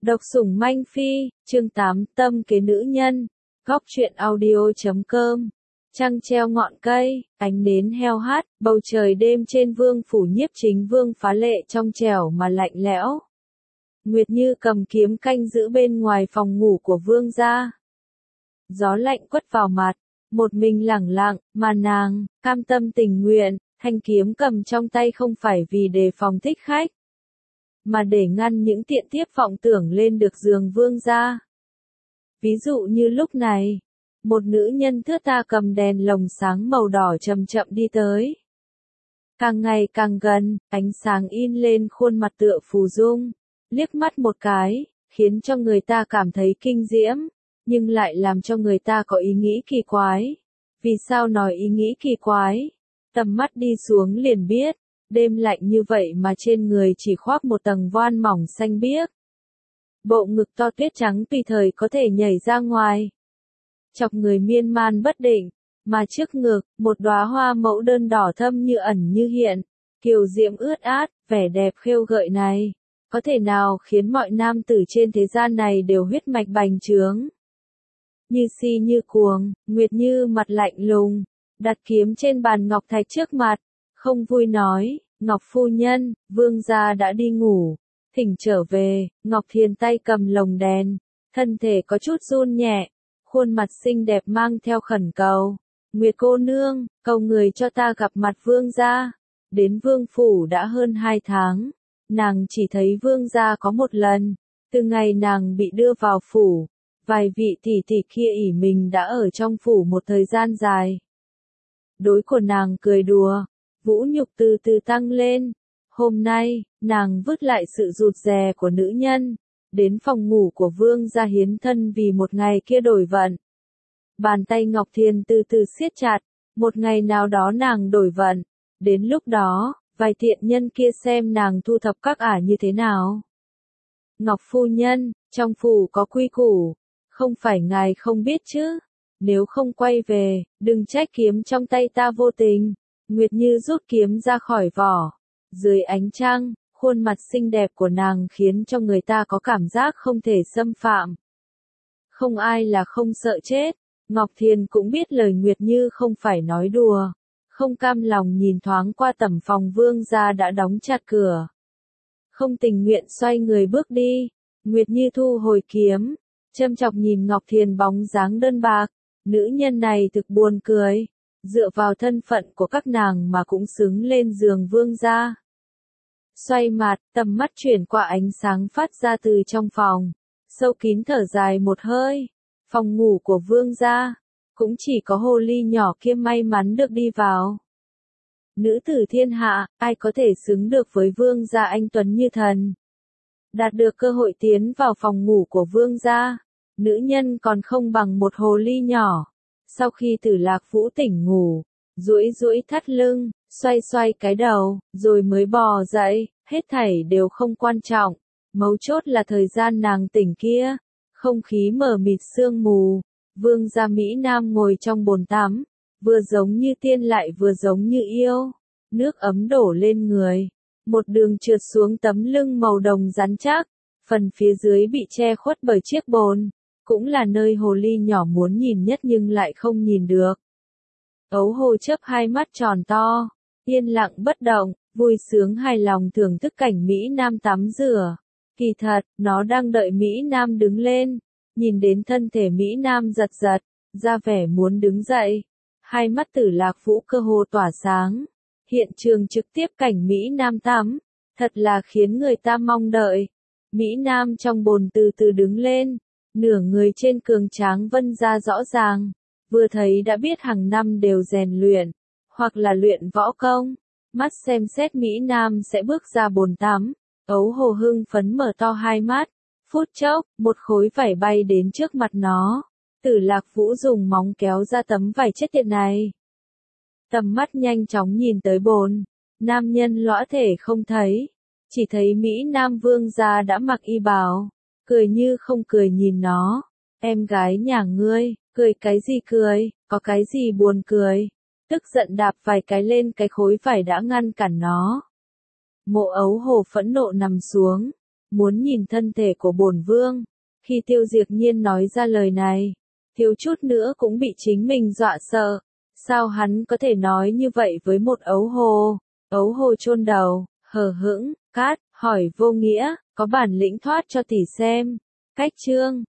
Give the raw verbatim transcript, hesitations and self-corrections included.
Độc sủng manh phi, chương tám, tâm kế nữ nhân, góc truyện audio.com. Trăng treo ngọn cây, ánh nến heo hắt, bầu trời đêm trên vương phủ Nhiếp Chính Vương phá lệ trong trẻo mà lạnh lẽo. Nguyệt Như cầm kiếm canh giữ bên ngoài phòng ngủ của vương gia. Gió lạnh quất vào mặt, một mình lẳng lặng, mà nàng, cam tâm tình nguyện, thanh kiếm cầm trong tay không phải vì đề phòng thích khách, mà để ngăn những tiện tiếp vọng tưởng lên được giường vương gia. Ví dụ như lúc này, một nữ nhân thướt tha cầm đèn lồng sáng màu đỏ chậm chậm đi tới. Càng ngày càng gần, ánh sáng in lên khuôn mặt tựa phù dung, liếc mắt một cái, khiến cho người ta cảm thấy kinh diễm, nhưng lại làm cho người ta có ý nghĩ kỳ quái. Vì sao nói ý nghĩ kỳ quái? Tầm mắt đi xuống liền biết, đêm lạnh như vậy mà trên người chỉ khoác một tầng voan mỏng xanh biếc. Bộ ngực to tuyết trắng tùy thời có thể nhảy ra ngoài, chọc người miên man bất định, mà trước ngực, một đóa hoa mẫu đơn đỏ thâm như ẩn như hiện, kiều diễm ướt át, vẻ đẹp khêu gợi này, có thể nào khiến mọi nam tử trên thế gian này đều huyết mạch bành trướng. Như si như cuồng, Nguyệt Như mặt lạnh lùng, đặt kiếm trên bàn ngọc thạch trước mặt, không vui nói, Ngọc phu nhân, vương gia đã đi ngủ, thỉnh trở về. Ngọc Thiền tay cầm lồng đèn, thân thể có chút run nhẹ, khuôn mặt xinh đẹp mang theo khẩn cầu. Nguyệt cô nương, cầu người cho ta gặp mặt vương gia. Đến vương phủ đã hơn hai tháng, nàng chỉ thấy vương gia có một lần, từ ngày nàng bị đưa vào phủ, vài vị tỷ tỷ kia ỷ mình đã ở trong phủ một thời gian dài. Đối của nàng cười đùa, vũ nhục từ từ tăng lên. Hôm nay, nàng vứt lại sự rụt rè của nữ nhân, đến phòng ngủ của vương gia hiến thân vì một ngày kia đổi vận. Bàn tay Ngọc Thiền từ từ siết chặt, một ngày nào đó nàng đổi vận, đến lúc đó, vài tiện nhân kia xem nàng thu thập các ả như thế nào. Ngọc phu nhân, trong phủ có quy củ, không phải ngài không biết chứ, nếu không quay về, đừng trách kiếm trong tay ta vô tình. Nguyệt Như rút kiếm ra khỏi vỏ. Dưới ánh trăng, khuôn mặt xinh đẹp của nàng khiến cho người ta có cảm giác không thể xâm phạm. Không ai là không sợ chết. Ngọc Thiền cũng biết lời Nguyệt Như không phải nói đùa. Không cam lòng nhìn thoáng qua tẩm phòng vương gia đã đóng chặt cửa. Không tình nguyện xoay người bước đi. Nguyệt Như thu hồi kiếm, châm chọc nhìn Ngọc Thiền bóng dáng đơn bạc. Nữ nhân này thực buồn cười. Dựa vào thân phận của các nàng mà cũng xứng lên giường vương gia. Xoay mặt, tầm mắt chuyển qua ánh sáng phát ra từ trong phòng. Sâu kín thở dài một hơi. Phòng ngủ của vương gia, cũng chỉ có hồ ly nhỏ kia may mắn được đi vào. Nữ tử thiên hạ, ai có thể xứng được với vương gia anh tuấn như thần. Đạt được cơ hội tiến vào phòng ngủ của vương gia, nữ nhân còn không bằng một hồ ly nhỏ. Sau khi Tử Lạc Vũ tỉnh ngủ, duỗi duỗi thắt lưng, xoay xoay cái đầu, rồi mới bò dậy, hết thảy đều không quan trọng. Mấu chốt là thời gian nàng tỉnh kia, không khí mờ mịt sương mù, vương gia Mỹ Nam ngồi trong bồn tắm, vừa giống như tiên lại vừa giống như yêu, nước ấm đổ lên người, một đường trượt xuống tấm lưng màu đồng rắn chắc, phần phía dưới bị che khuất bởi chiếc bồn. Cũng là nơi hồ ly nhỏ muốn nhìn nhất nhưng lại không nhìn được. Ấu hồ chớp hai mắt tròn to, yên lặng bất động, vui sướng hài lòng thưởng thức cảnh Mỹ Nam tắm rửa. Kỳ thật, nó đang đợi Mỹ Nam đứng lên, nhìn đến thân thể Mỹ Nam giật giật, ra vẻ muốn đứng dậy. Hai mắt Tử Lạc Vũ cơ hồ tỏa sáng. Hiện trường trực tiếp cảnh Mỹ Nam tắm, thật là khiến người ta mong đợi. Mỹ Nam trong bồn từ từ đứng lên. Nửa người trên cường tráng vân ra rõ ràng, vừa thấy đã biết hàng năm đều rèn luyện, hoặc là luyện võ công. Mắt xem xét Mỹ Nam sẽ bước ra bồn tắm, ấu hồ hưng phấn mở to hai mắt, phút chốc, một khối vải bay đến trước mặt nó. Tử Lạc Vũ dùng móng kéo ra tấm vải chết tiệt này. Tầm mắt nhanh chóng nhìn tới bồn, nam nhân lõa thể không thấy, chỉ thấy Mỹ Nam vương gia đã mặc y bào. Cười như không cười nhìn nó. Em gái nhà ngươi, cười cái gì cười, có cái gì buồn cười. Tức giận đạp vài cái lên cái khối vải đã ngăn cản nó. Mộ ấu hồ phẫn nộ nằm xuống. muốn nhìn thân thể của bổn vương. Khi Tiêu Diệp Nhiên nói ra lời này, thiếu chút nữa cũng bị chính mình dọa sợ. Sao hắn có thể nói như vậy với một ấu hồ? Ấu hồ chôn đầu, hờ hững, cát, hỏi Vô Nghĩa, có bản lĩnh thoát cho tỷ xem. Cách chương